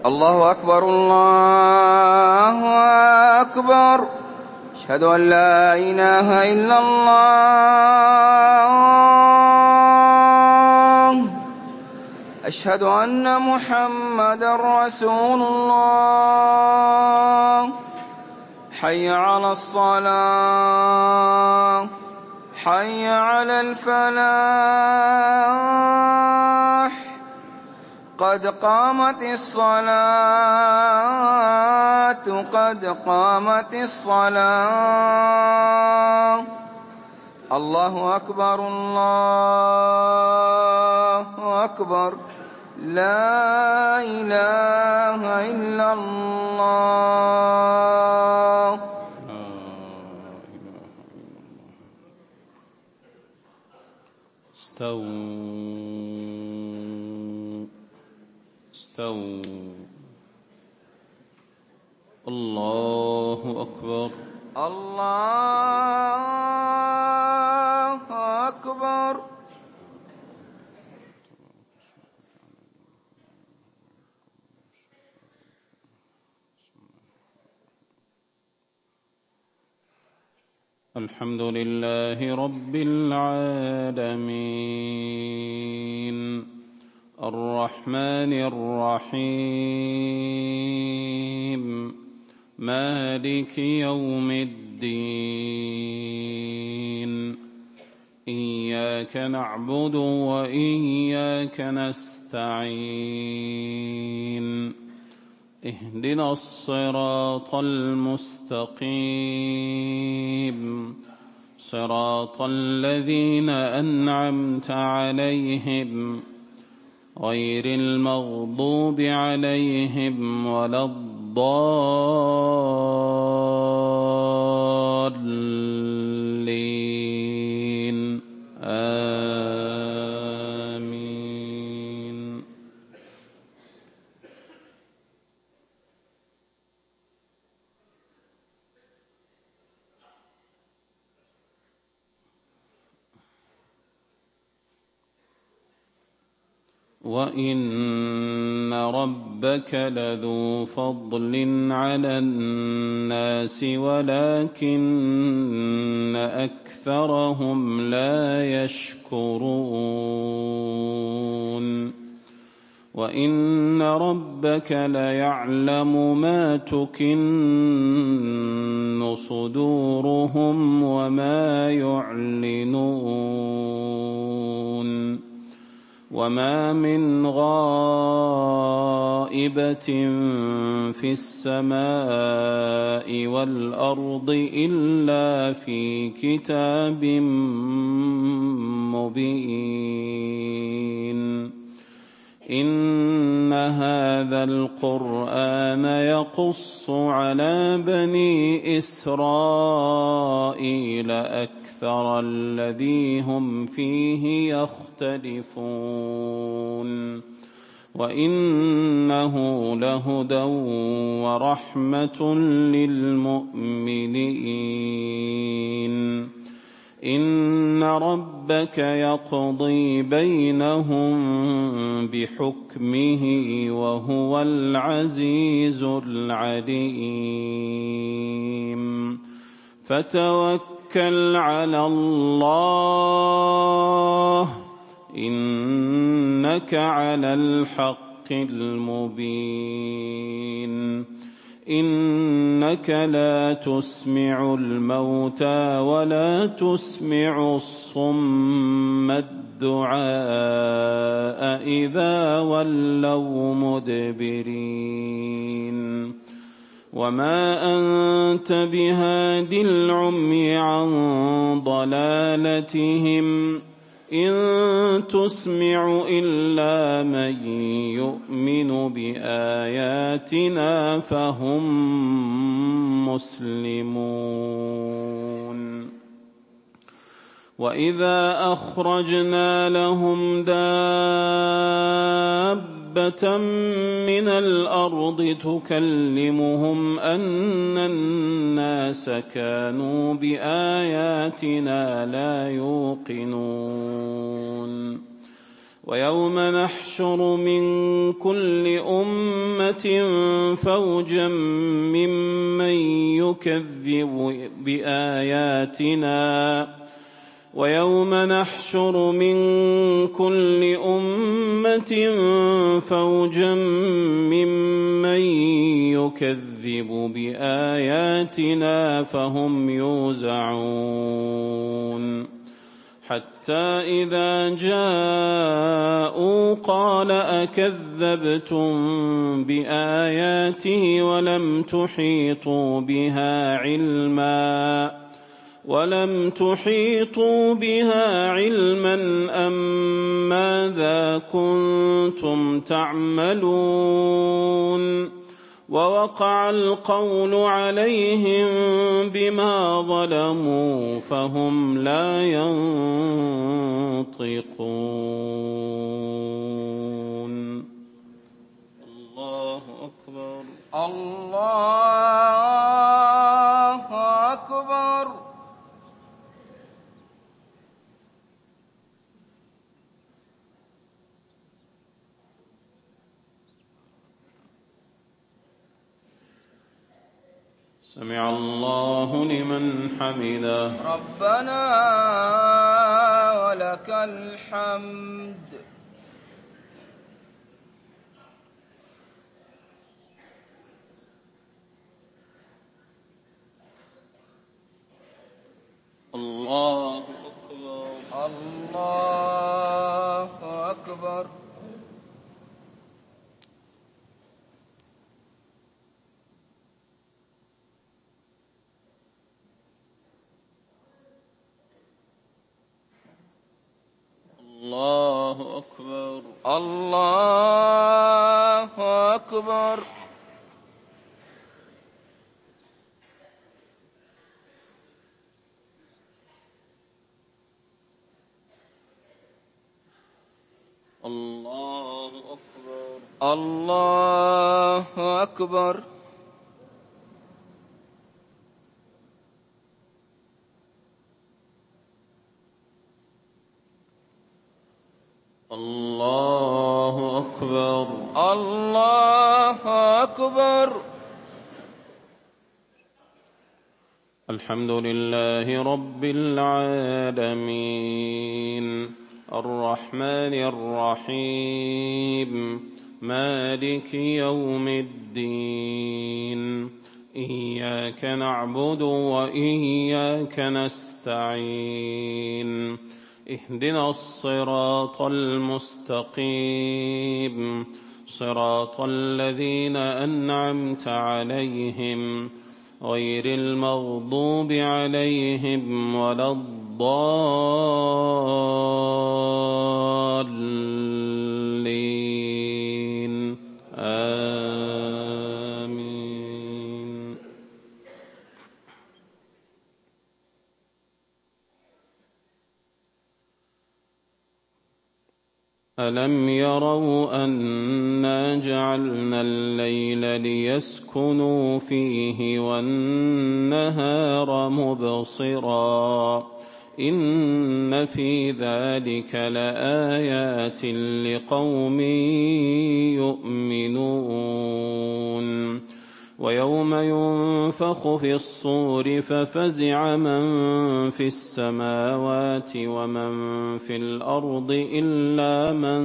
الله أكبر الله أكبر. أشهد أن لا إله إلا الله. أشهد أن محمدا رسول الله. حي على الصلاة، حي على الفلاح، قد قامت الصلاة، قد قامت الصلاة. الله أكبر الله أكبر. لا إله إلا الله. استووا. الله أكبر الله أكبر. الحمد لله رب العالمين الرحمن الرحيم مالك يوم الدين. إياك نعبد وإياك نستعين. اهدنا الصراط المستقيم صراط الذين أنعمت عليهم غير المغضوب عليهم ولا الضالين. آمين. وإن ربك لذو فضل على الناس ولكن أكثرهم لا يشكرون. وإن ربك ليعلم ما تكن صدورهم وما يعلنون. وما من غائبة في السماء والأرض إلا في كتاب مبين. إن هذا القرآن يقص على بني إسرائيل أكثر الذي هم فيه يختلفون. وإنه لهدى ورحمة للمؤمنين. إن ربك يقضي بينهم بحكمه وهو العزيز العليم. فتوكل على الله إنك على الحق المبين. إنك لا تسمع الموتى ولا تسمع الصم الدعاء إذا ولوا مدبرين. وما أنت بهاد العمي عن ضلالتهم إن تسمع إلا من يؤمن بآياتنا فهم مسلمون. وإذا أخرجنا لهم دابة من الأرض تكلمهم أن الناس كانوا بآياتنا لا يوقنون. ويوم نحشر من كل أمة فوجا ممن يكذب بآياتنا ويوم نحشر من كل أمة فوجا ممن يكذب بآياتنا فهم يوزعون حتى إذا جاءوا قال أكذبتم بآياتي ولم تحيطوا بها علما أم ماذا كنتم تعملون ووقع القول عليهم بما ظلموا فهم لا ينطقون. الله أكبر. الله أكبر. سمع الله لمن حمده. ربنا ولك الحمد. الله أكبر. الله أكبر. الله أكبر. الله أكبر. الله أكبر. الله أكبر. الله أكبر. الله أكبر. الحمد لله رب العالمين الرحمن الرحيم مالك يوم الدين إياك نعبد وإياك نستعين اهدنا الصراط المستقيم صراط الذين أنعمت عليهم غير المغضوب عليهم ولا الضالين آمين. ألم يروا أنا جعلنا الليل ليسكنوا فيه والنهار مبصرا إن في ذلك لآيات لقوم يؤمنون. ويوم ينفخ في الصور ففزع من في السماوات ومن في الأرض إلا من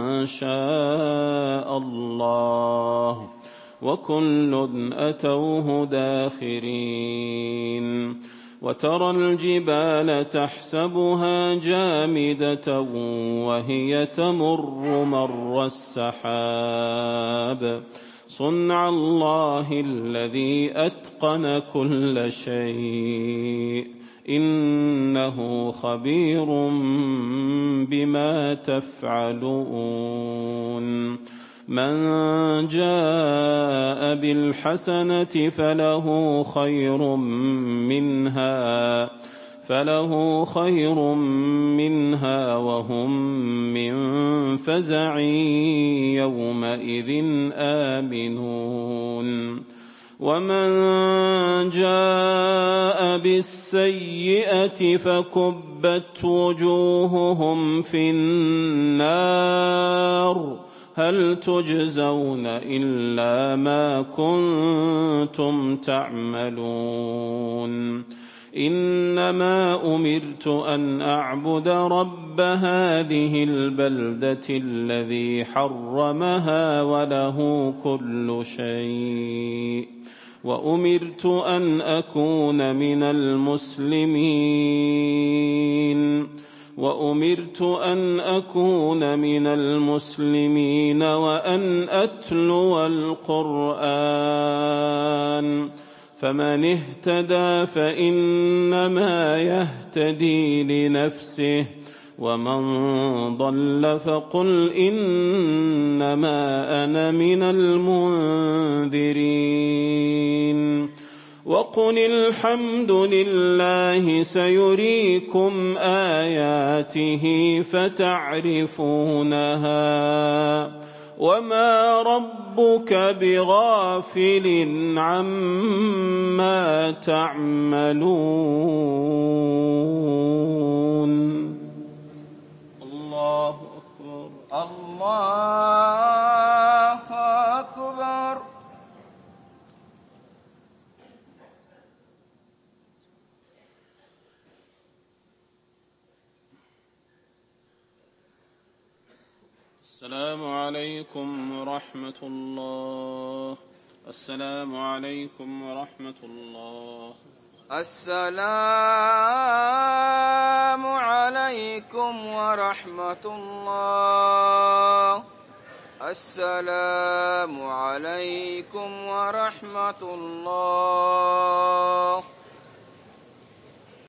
شاء الله وكل أتوه داخرين. وترى الجبال تحسبها جامدة وهي تمر مر السحاب صنع الله الذي أتقن كل شيء إنه خبير بما تفعلون. من جاء بالحسنة فله خير منها وهم من فزع يومئذ آمنون. ومن جاء بالسيئة فكبت ابيضت وجوههم في النار هل تجزون إلا ما كنتم تعملون إنما أمرت أن أعبد رب هذه البلدة الذي حرمها وله كل شيء وأمرت أن أكون من المسلمين وأن أتلو القرآن فمن اهتدى فإنما يهتدي لنفسه ومن ضل فقل إنما أنا من المنذرين وقل الحمد لله سيريكم آياته فتعرفونها وما ربك بغافل عما تعملون الله أكبر الله أكبر. السلام عليكم ورحمة الله. السلام عليكم ورحمة الله. السلام عليكم ورحمة الله. السلام عليكم ورحمة الله.